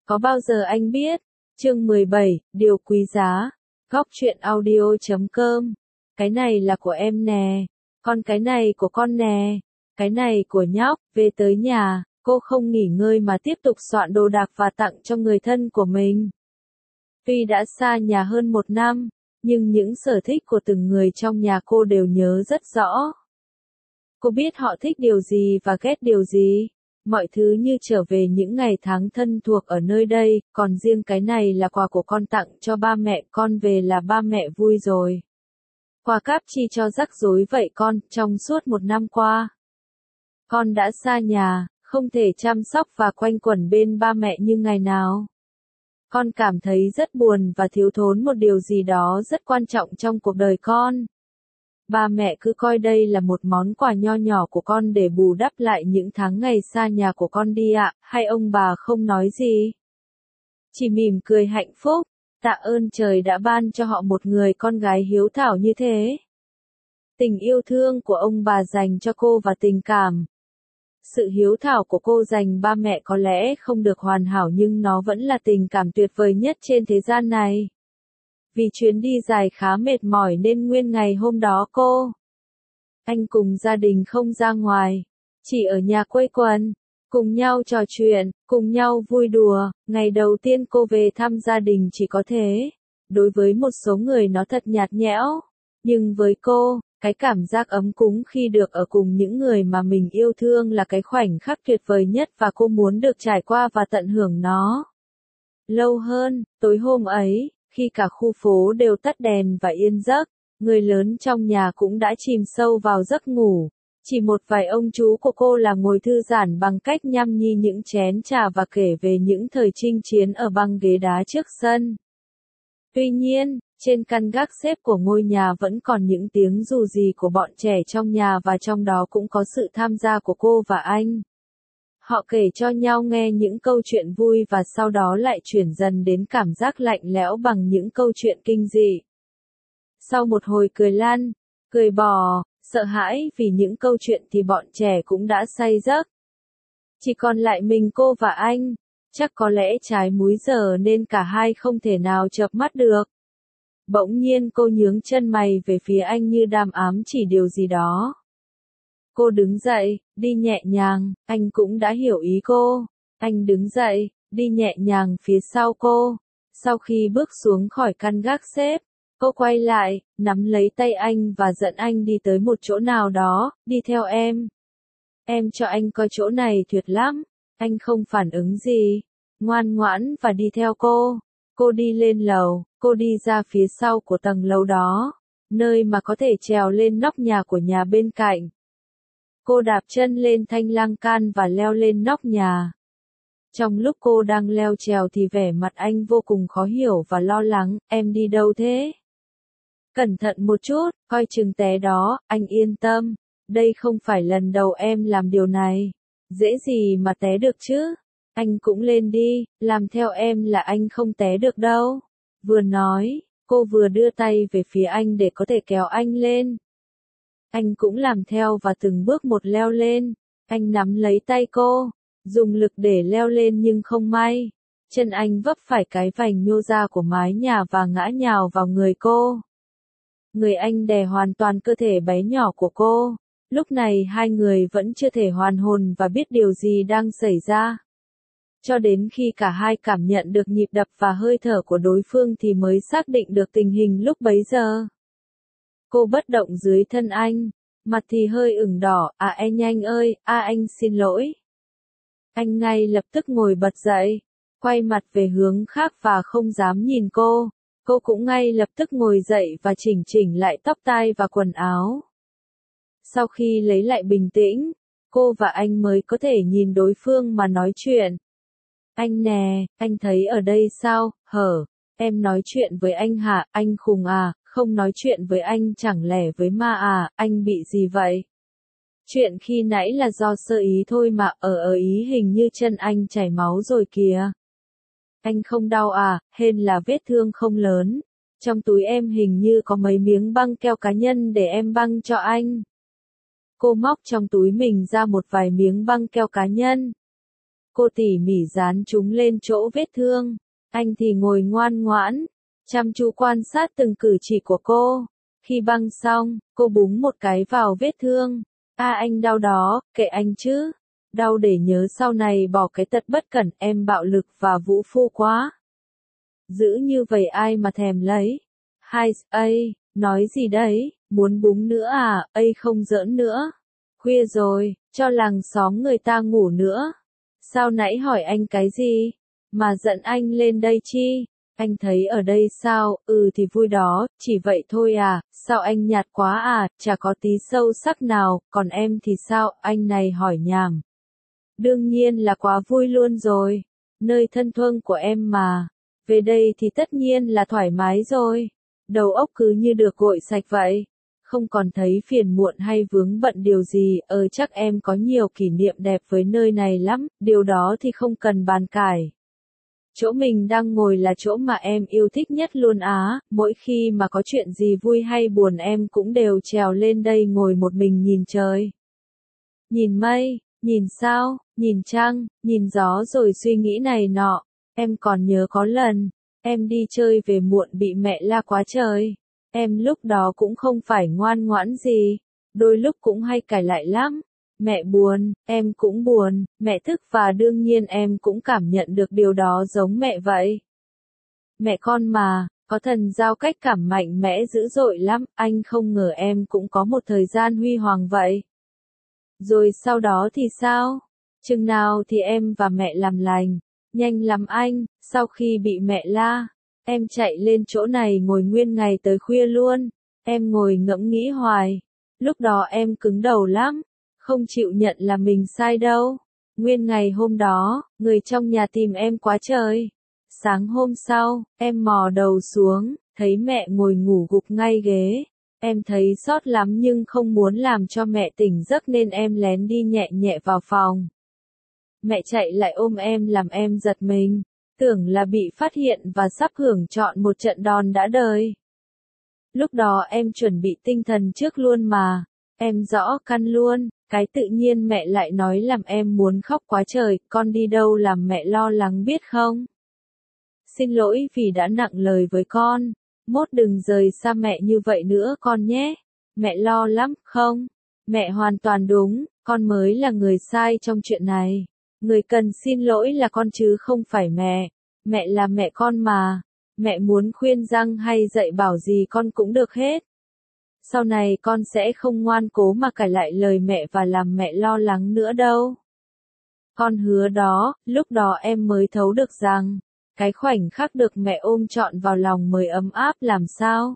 Có bao giờ anh biết? Chương 17, điều quý giá. Góc truyện audio.com. Cái này là của em nè. Con cái này của con nè. Cái này của nhóc. Về tới nhà, cô không nghỉ ngơi mà tiếp tục soạn đồ đạc và tặng cho người thân của mình. Tuy đã xa nhà hơn 1 năm, nhưng những sở thích của từng người trong nhà cô đều nhớ rất rõ. Cô biết họ thích điều gì và ghét điều gì. Mọi thứ như trở về những ngày tháng thân thuộc ở nơi đây, còn riêng cái này là quà của con tặng cho ba mẹ con về là ba mẹ vui rồi. Quà cáp chi cho rắc rối vậy con, trong suốt 1 năm qua. Con đã xa nhà, không thể chăm sóc và quanh quẩn bên ba mẹ như ngày nào. Con cảm thấy rất buồn và thiếu thốn một điều gì đó rất quan trọng trong cuộc đời con. Ba mẹ cứ coi đây là một món quà nho nhỏ của con để bù đắp lại những tháng ngày xa nhà của con đi ạ, hay ông bà không nói gì? Chỉ mỉm cười hạnh phúc, tạ ơn trời đã ban cho họ một người con gái hiếu thảo như thế. Tình yêu thương của ông bà dành cho cô và tình cảm. Sự hiếu thảo của cô dành ba mẹ có lẽ không được hoàn hảo nhưng nó vẫn là tình cảm tuyệt vời nhất trên thế gian này. Vì chuyến đi dài khá mệt mỏi nên nguyên ngày hôm đó anh cùng gia đình không ra ngoài, chỉ ở nhà quây quần, cùng nhau trò chuyện, cùng nhau vui đùa. Ngày đầu tiên cô về thăm gia đình chỉ có thế. Đối với một số người nó thật nhạt nhẽo, nhưng với cô, cái cảm giác ấm cúng khi được ở cùng những người mà mình yêu thương là cái khoảnh khắc tuyệt vời nhất và cô muốn được trải qua và tận hưởng nó. Lâu hơn, tối hôm ấy, khi cả khu phố đều tắt đèn và yên giấc, người lớn trong nhà cũng đã chìm sâu vào giấc ngủ. Chỉ một vài ông chú của cô là ngồi thư giãn bằng cách nhâm nhi những chén trà và kể về những thời chinh chiến ở băng ghế đá trước sân. Tuy nhiên, trên căn gác xếp của ngôi nhà vẫn còn những tiếng rù rì của bọn trẻ trong nhà và trong đó cũng có sự tham gia của cô và anh. Họ kể cho nhau nghe những câu chuyện vui và sau đó lại chuyển dần đến cảm giác lạnh lẽo bằng những câu chuyện kinh dị. Sau một hồi cười lăn, cười bò, sợ hãi vì những câu chuyện thì bọn trẻ cũng đã say giấc. Chỉ còn lại mình cô và anh, chắc có lẽ trái múi giờ nên cả hai không thể nào chợp mắt được. Bỗng nhiên cô nhướng chân mày về phía anh như đang ám chỉ điều gì đó. Cô đứng dậy, đi nhẹ nhàng, anh cũng đã hiểu ý cô. Anh đứng dậy, đi nhẹ nhàng phía sau cô. Sau khi bước xuống khỏi căn gác xếp, cô quay lại, nắm lấy tay anh và dẫn anh đi tới một chỗ nào đó, đi theo em. Em cho anh coi chỗ này tuyệt lắm. Anh không phản ứng gì, ngoan ngoãn và đi theo cô. Cô đi lên lầu, cô đi ra phía sau của tầng lầu đó, nơi mà có thể trèo lên nóc nhà của nhà bên cạnh. Cô đạp chân lên thanh lan can và leo lên nóc nhà. Trong lúc cô đang leo trèo thì vẻ mặt anh vô cùng khó hiểu và lo lắng, em đi đâu thế? Cẩn thận một chút, coi chừng té đó, anh yên tâm, đây không phải lần đầu em làm điều này. Dễ gì mà té được chứ? Anh cũng lên đi, làm theo em là anh không té được đâu. Vừa nói, cô vừa đưa tay về phía anh để có thể kéo anh lên. Anh cũng làm theo và từng bước một leo lên. Anh nắm lấy tay cô, dùng lực để leo lên nhưng không may. Chân anh vấp phải cái vành nhô ra của mái nhà và ngã nhào vào người cô. Người anh đè hoàn toàn cơ thể bé nhỏ của cô. Lúc này hai người vẫn chưa thể hoàn hồn và biết điều gì đang xảy ra. Cho đến khi cả hai cảm nhận được nhịp đập và hơi thở của đối phương thì mới xác định được tình hình lúc bấy giờ. Cô bất động dưới thân anh, mặt thì hơi ửng đỏ, anh ơi, anh xin lỗi. Anh ngay lập tức ngồi bật dậy, quay mặt về hướng khác và không dám nhìn cô. Cô cũng ngay lập tức ngồi dậy và chỉnh lại tóc tai và quần áo. Sau khi lấy lại bình tĩnh, cô và anh mới có thể nhìn đối phương mà nói chuyện. Anh nè, anh thấy ở đây sao, hở? Em nói chuyện với anh hả, anh khùng à, không nói chuyện với anh chẳng lẽ với ma à, anh bị gì vậy? Chuyện khi nãy là do sơ ý thôi mà, ở ý hình như chân anh chảy máu rồi kìa. Anh không đau à, hên là vết thương không lớn. Trong túi em hình như có mấy miếng băng keo cá nhân để em băng cho anh. Cô móc trong túi mình ra một vài miếng băng keo cá nhân. Cô tỉ mỉ dán chúng lên chỗ vết thương. Anh thì ngồi ngoan ngoãn, chăm chú quan sát từng cử chỉ của cô. Khi băng xong, cô búng một cái vào vết thương. Anh đau đó, kệ anh chứ. Đau để nhớ sau này bỏ cái tật bất cẩn, em bạo lực và vũ phu quá. Giữ như vậy ai mà thèm lấy. Nói gì đấy, muốn búng nữa à, không giỡn nữa. Khuya rồi, cho làng xóm người ta ngủ nữa. Sao nãy hỏi anh cái gì? Mà giận anh lên đây chi? Anh thấy ở đây sao, thì vui đó, chỉ vậy thôi à, sao anh nhạt quá à, chả có tí sâu sắc nào, còn em thì sao, anh này hỏi nhảm. Đương nhiên là quá vui luôn rồi, nơi thân thương của em mà, về đây thì tất nhiên là thoải mái rồi, đầu óc cứ như được gội sạch vậy, không còn thấy phiền muộn hay vướng bận điều gì, chắc em có nhiều kỷ niệm đẹp với nơi này lắm, điều đó thì không cần bàn cãi. Chỗ mình đang ngồi là chỗ mà em yêu thích nhất luôn á, mỗi khi mà có chuyện gì vui hay buồn em cũng đều trèo lên đây ngồi một mình nhìn trời. Nhìn mây, nhìn sao, nhìn trăng, nhìn gió rồi suy nghĩ này nọ. Em còn nhớ có lần, em đi chơi về muộn bị mẹ la quá trời. Em lúc đó cũng không phải ngoan ngoãn gì, đôi lúc cũng hay cãi lại lắm. Mẹ buồn, em cũng buồn, mẹ thức và đương nhiên em cũng cảm nhận được điều đó giống mẹ vậy. Mẹ con mà, có thần giao cách cảm mạnh mẽ dữ dội lắm, anh không ngờ em cũng có một thời gian huy hoàng vậy. Rồi sau đó thì sao? Chừng nào thì em và mẹ làm lành? Nhanh lắm anh, sau khi bị mẹ la, em chạy lên chỗ này ngồi nguyên ngày tới khuya luôn. Em ngồi ngẫm nghĩ hoài. Lúc đó em cứng đầu lắm. Không chịu nhận là mình sai đâu. Nguyên ngày hôm đó, người trong nhà tìm em quá trời. Sáng hôm sau, em mò đầu xuống, thấy mẹ ngồi ngủ gục ngay ghế. Em thấy xót lắm nhưng không muốn làm cho mẹ tỉnh giấc nên em lén đi nhẹ nhẹ vào phòng. Mẹ chạy lại ôm em làm em giật mình, tưởng là bị phát hiện và sắp hưởng trọn một trận đòn đã đời. Lúc đó em chuẩn bị tinh thần trước luôn mà, em rõ căn luôn. Cái tự nhiên mẹ lại nói làm em muốn khóc quá trời, con đi đâu làm mẹ lo lắng biết không? Xin lỗi vì đã nặng lời với con, mốt đừng rời xa mẹ như vậy nữa con nhé. Mẹ lo lắm, không? Mẹ hoàn toàn đúng, con mới là người sai trong chuyện này. Người cần xin lỗi là con chứ không phải mẹ. Mẹ là mẹ con mà. Mẹ muốn khuyên răng hay dạy bảo gì con cũng được hết. Sau này con sẽ không ngoan cố mà cãi lại lời mẹ và làm mẹ lo lắng nữa đâu. Con hứa đó, lúc đó em mới thấu được rằng, cái khoảnh khắc được mẹ ôm trọn vào lòng mới ấm áp làm sao.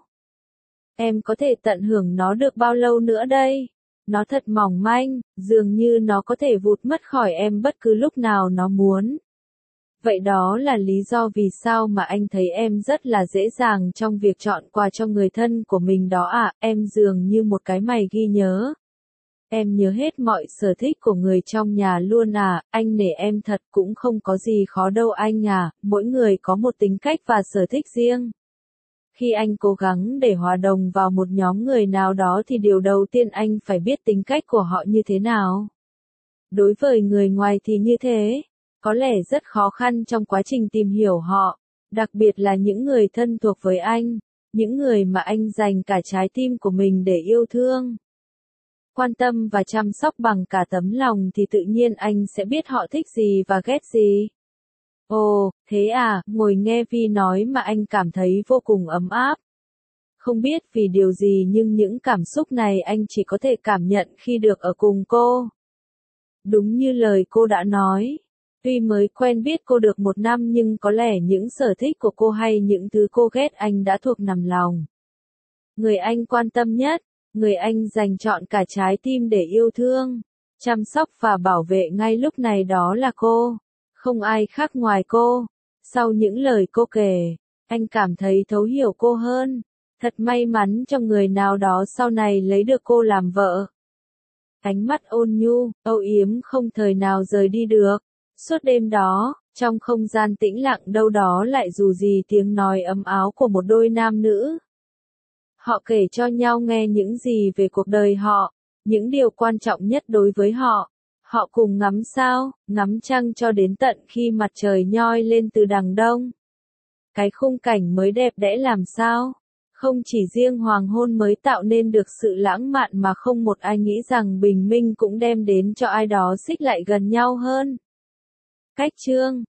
Em có thể tận hưởng nó được bao lâu nữa đây? Nó thật mỏng manh, dường như nó có thể vụt mất khỏi em bất cứ lúc nào nó muốn. Vậy đó là lý do vì sao mà anh thấy em rất là dễ dàng trong việc chọn quà cho người thân của mình đó à, em dường như một cái mày ghi nhớ. Em nhớ hết mọi sở thích của người trong nhà luôn à, anh nể em thật cũng không có gì khó đâu anh à, mỗi người có một tính cách và sở thích riêng. Khi anh cố gắng để hòa đồng vào một nhóm người nào đó thì điều đầu tiên anh phải biết tính cách của họ như thế nào. Đối với người ngoài thì như thế. Có lẽ rất khó khăn trong quá trình tìm hiểu họ, đặc biệt là những người thân thuộc với anh, những người mà anh dành cả trái tim của mình để yêu thương. Quan tâm và chăm sóc bằng cả tấm lòng thì tự nhiên anh sẽ biết họ thích gì và ghét gì. Ồ, thế à, ngồi nghe Vi nói mà anh cảm thấy vô cùng ấm áp. Không biết vì điều gì nhưng những cảm xúc này anh chỉ có thể cảm nhận khi được ở cùng cô. Đúng như lời cô đã nói. Tuy mới quen biết cô được 1 năm nhưng có lẽ những sở thích của cô hay những thứ cô ghét anh đã thuộc nằm lòng. Người anh quan tâm nhất, người anh dành trọn cả trái tim để yêu thương, chăm sóc và bảo vệ ngay lúc này đó là cô. Không ai khác ngoài cô. Sau những lời cô kể, anh cảm thấy thấu hiểu cô hơn. Thật may mắn cho người nào đó sau này lấy được cô làm vợ. Ánh mắt ôn nhu, âu yếm không thời nào rời đi được. Suốt đêm đó, trong không gian tĩnh lặng đâu đó lại dù gì tiếng nói ấm áo của một đôi nam nữ. Họ kể cho nhau nghe những gì về cuộc đời họ, những điều quan trọng nhất đối với họ. Họ cùng ngắm sao, ngắm trăng cho đến tận khi mặt trời nhoi lên từ đằng đông. Cái khung cảnh mới đẹp đẽ làm sao? Không chỉ riêng hoàng hôn mới tạo nên được sự lãng mạn mà không một ai nghĩ rằng bình minh cũng đem đến cho ai đó xích lại gần nhau hơn. Cách chương